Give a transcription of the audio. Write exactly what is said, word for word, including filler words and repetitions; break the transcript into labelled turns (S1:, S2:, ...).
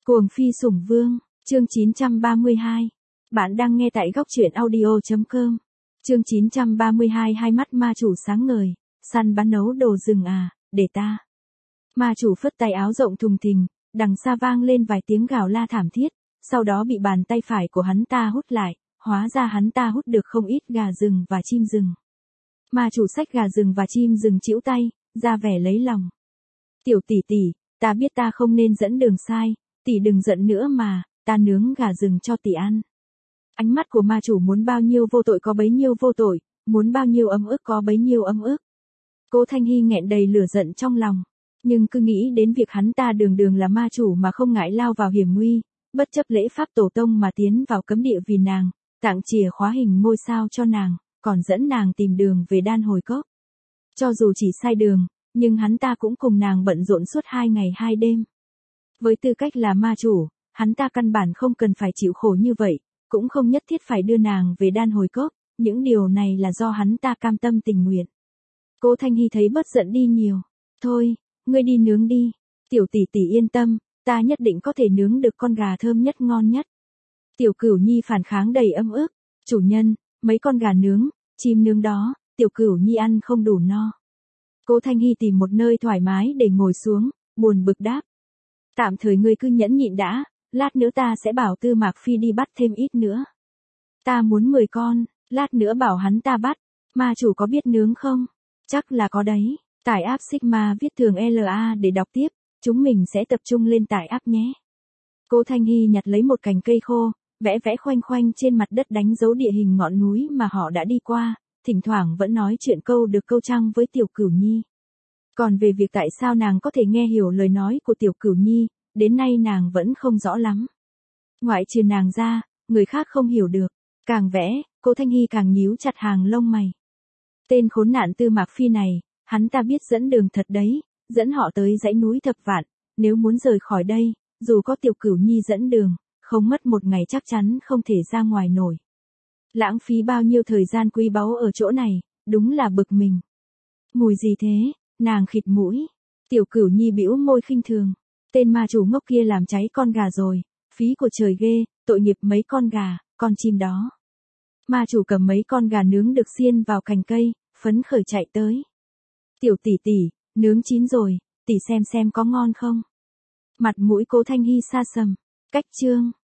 S1: Cuồng phi sủng vương, chương chín trăm ba mươi hai. Bạn đang nghe tại góc truyện audio chấm com. Chương chín trăm ba mươi hai. Hai mắt ma chủ sáng ngời, săn bắn nấu đồ rừng à, để ta. Ma chủ phất tay áo rộng thùng thình, đằng xa vang lên vài tiếng gào la thảm thiết, sau đó bị bàn tay phải của hắn ta hút lại, hóa ra hắn ta hút được không ít gà rừng và chim rừng. Ma chủ xách gà rừng và chim rừng chĩu tay, ra vẻ lấy lòng. Tiểu tỷ tỷ, ta biết ta không nên dẫn đường sai, tỷ đừng giận nữa mà, ta nướng gà rừng cho tỷ ăn. Ánh mắt của ma chủ muốn bao nhiêu vô tội có bấy nhiêu vô tội, muốn bao nhiêu ấm ức có bấy nhiêu ấm ức. Cố Thanh Hy nghẹn đầy lửa giận trong lòng, nhưng cứ nghĩ đến việc hắn ta đường đường là ma chủ mà không ngại lao vào hiểm nguy, bất chấp lễ pháp tổ tông mà tiến vào cấm địa vì nàng, tặng chìa khóa hình ngôi sao cho nàng, còn dẫn nàng tìm đường về đan hồi cốc. Cho dù chỉ sai đường, nhưng hắn ta cũng cùng nàng bận rộn suốt hai ngày hai đêm. Với tư cách là ma chủ, hắn ta căn bản không cần phải chịu khổ như vậy, cũng không nhất thiết phải đưa nàng về đan hồi cốc, những điều này là do hắn ta cam tâm tình nguyện. Cố Thanh Hy thấy bớt giận đi nhiều. Thôi, ngươi đi nướng đi. Tiểu tỷ tỷ yên tâm, ta nhất định có thể nướng được con gà thơm nhất ngon nhất. Tiểu Cửu Nhi phản kháng đầy ấm ức. Chủ nhân, mấy con gà nướng, chim nướng đó, Tiểu Cửu Nhi ăn không đủ no. Cố Thanh Hy tìm một nơi thoải mái để ngồi xuống, buồn bực đáp. Tạm thời ngươi cứ nhẫn nhịn đã, lát nữa ta sẽ bảo Tư Mạc Phi đi bắt thêm ít nữa. Ta muốn mười con, lát nữa bảo hắn ta bắt. Ma chủ có biết nướng không? Chắc là có đấy. Tải app Sigma viết thường lờ a để đọc tiếp, chúng mình sẽ tập trung lên tải app nhé. Cố Thanh Hy nhặt lấy một cành cây khô, vẽ vẽ khoanh khoanh trên mặt đất đánh dấu địa hình ngọn núi mà họ đã đi qua, thỉnh thoảng vẫn nói chuyện câu được câu trăng với Tiểu Cửu Nhi. Còn về việc tại sao nàng có thể nghe hiểu lời nói của Tiểu Cửu Nhi, đến nay nàng vẫn không rõ lắm. Ngoại trừ nàng ra, người khác không hiểu được. Càng vẽ, Cố Thanh Hy càng nhíu chặt hàng lông mày. Tên khốn nạn Tư Mạc Phi này, hắn ta biết dẫn đường thật đấy, dẫn họ tới dãy núi Thập Vạn, nếu muốn rời khỏi đây, dù có Tiểu Cửu Nhi dẫn đường, không mất một ngày chắc chắn không thể ra ngoài nổi. Lãng phí bao nhiêu thời gian quý báu ở chỗ này, đúng là bực mình. Mùi gì thế? Nàng khịt mũi. Tiểu Cửu Nhi bĩu môi khinh thường. Tên ma chủ ngốc kia làm cháy con gà rồi, phí của trời ghê, tội nghiệp mấy con gà, con chim đó. Ma chủ cầm mấy con gà nướng được xiên vào cành cây, phấn khởi chạy tới. Tiểu tỷ tỷ, nướng chín rồi, tỷ xem xem có ngon không? Mặt mũi Cố Thanh Hy xa sầm. Cách chương.